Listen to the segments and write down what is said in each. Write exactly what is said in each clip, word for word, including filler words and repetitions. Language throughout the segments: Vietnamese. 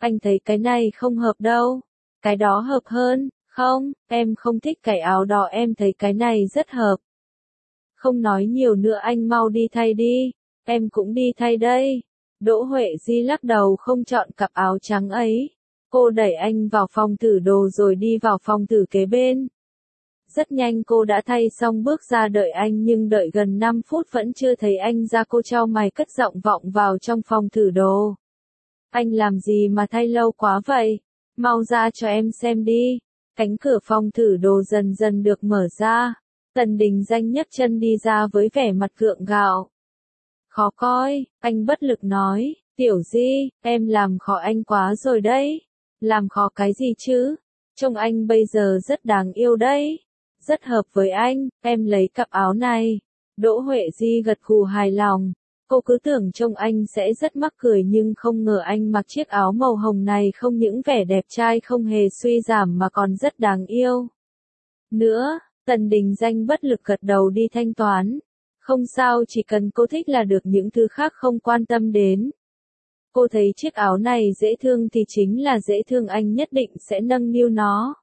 Anh thấy cái này không hợp đâu. Cái đó hợp hơn. Không, em không thích cái áo đỏ, em thấy cái này rất hợp. Không nói nhiều nữa, anh mau đi thay đi. Em cũng đi thay đây. Đỗ Huệ Di lắc đầu không chọn cặp áo trắng ấy. Cô đẩy anh vào phòng thử đồ rồi đi vào phòng thử kế bên. Rất nhanh cô đã thay xong bước ra đợi anh, nhưng đợi gần năm phút vẫn chưa thấy anh ra. Cô chau mày cất giọng vọng vào trong phòng thử đồ. Anh làm gì mà thay lâu quá vậy? Mau ra cho em xem đi. Cánh cửa phòng thử đồ dần dần được mở ra. Tần Đình Danh nhấc chân đi ra với vẻ mặt gượng gạo. Khó coi, anh bất lực nói, Tiểu Di, em làm khó anh quá rồi đấy. Làm khó cái gì chứ? Trông anh bây giờ rất đáng yêu đấy. Rất hợp với anh, em lấy cặp áo này. Đỗ Huệ Di gật gù hài lòng. Cô cứ tưởng trông anh sẽ rất mắc cười, nhưng không ngờ anh mặc chiếc áo màu hồng này không những vẻ đẹp trai không hề suy giảm mà còn rất đáng yêu. Nữa, Tần Đình Danh bất lực gật đầu đi thanh toán. Không sao, chỉ cần cô thích là được, những thứ khác không quan tâm đến. Cô thấy chiếc áo này dễ thương thì chính là dễ thương, anh nhất định sẽ nâng niu nó.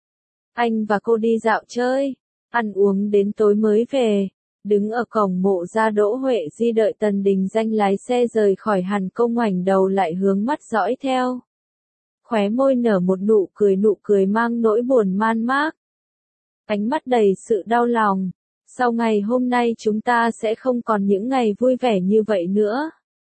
Anh và cô đi dạo chơi, ăn uống đến tối mới về. Đứng ở cổng Mộ Gia, Đỗ Huệ Di đợi Tần Đình Danh lái xe rời khỏi hẳn, cô ngoảnh đầu lại hướng mắt dõi theo. Khóe môi nở một nụ cười, nụ cười mang nỗi buồn man mác. Ánh mắt đầy sự đau lòng. Sau ngày hôm nay chúng ta sẽ không còn những ngày vui vẻ như vậy nữa.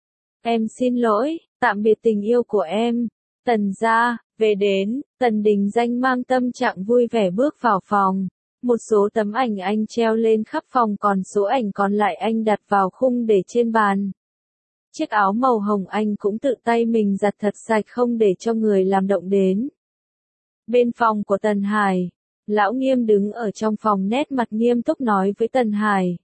Em xin lỗi, tạm biệt tình yêu của em. Tần gia, về đến, Tần Đình Danh mang tâm trạng vui vẻ bước vào phòng. Một số tấm ảnh anh treo lên khắp phòng, còn số ảnh còn lại anh đặt vào khung để trên bàn. Chiếc áo màu hồng anh cũng tự tay mình giặt thật sạch, không để cho người làm động đến. Bên phòng của Tần Hải, Lão Nghiêm đứng ở trong phòng, nét mặt nghiêm túc nói với Tần Hải.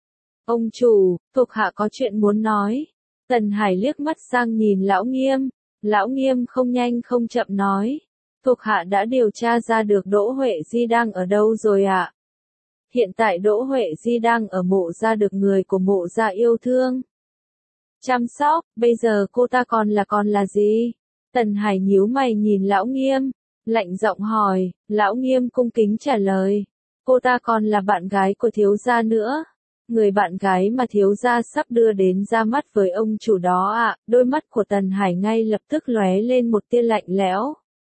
Ông chủ, thuộc hạ có chuyện muốn nói. Tần Hải liếc mắt sang nhìn Lão Nghiêm. Lão Nghiêm không nhanh không chậm nói. Thuộc hạ đã điều tra ra được Đỗ Huệ Di đang ở đâu rồi ạ. À? Hiện tại Đỗ Huệ Di đang ở Mộ Gia, được người của Mộ Gia yêu thương, chăm sóc. Bây giờ cô ta còn là còn là gì? Tần Hải nhíu mày nhìn Lão Nghiêm, lạnh giọng hỏi. Lão Nghiêm cung kính trả lời. Cô ta còn là bạn gái của thiếu gia nữa. Người bạn gái mà thiếu gia sắp đưa đến ra mắt với ông chủ đó ạ. À? Đôi mắt của Tần Hải ngay lập tức lóe lên một tia lạnh lẽo.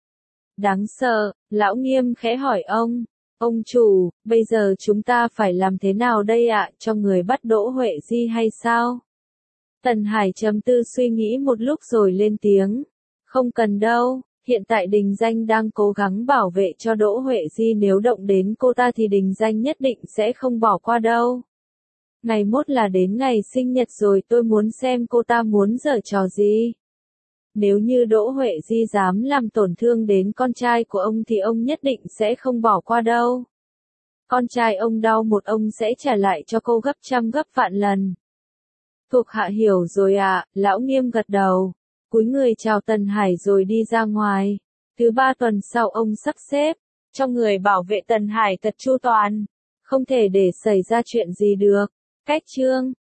Đáng sợ, Lão Nghiêm khẽ hỏi ông. Ông chủ, bây giờ chúng ta phải làm thế nào đây ạ, à? Cho người bắt Đỗ Huệ Di hay sao? Tần Hải trầm tư suy nghĩ một lúc rồi lên tiếng. Không cần đâu, hiện tại Đình Danh đang cố gắng bảo vệ cho Đỗ Huệ Di, nếu động đến cô ta thì Đình Danh nhất định sẽ không bỏ qua đâu. Ngày mốt là đến ngày sinh nhật rồi, tôi muốn xem cô ta muốn giở trò gì. Nếu như Đỗ Huệ Di dám làm tổn thương đến con trai của ông thì ông nhất định sẽ không bỏ qua đâu. Con trai ông đau một, ông sẽ trả lại cho cô gấp trăm gấp vạn lần. Thuộc hạ hiểu rồi ạ, à, Lão Nghiêm gật đầu, cúi người chào Tần Hải rồi đi ra ngoài. Thứ ba tuần sau ông sắp xếp cho người bảo vệ Tần Hải thật chu toàn, không thể để xảy ra chuyện gì được. Cách chương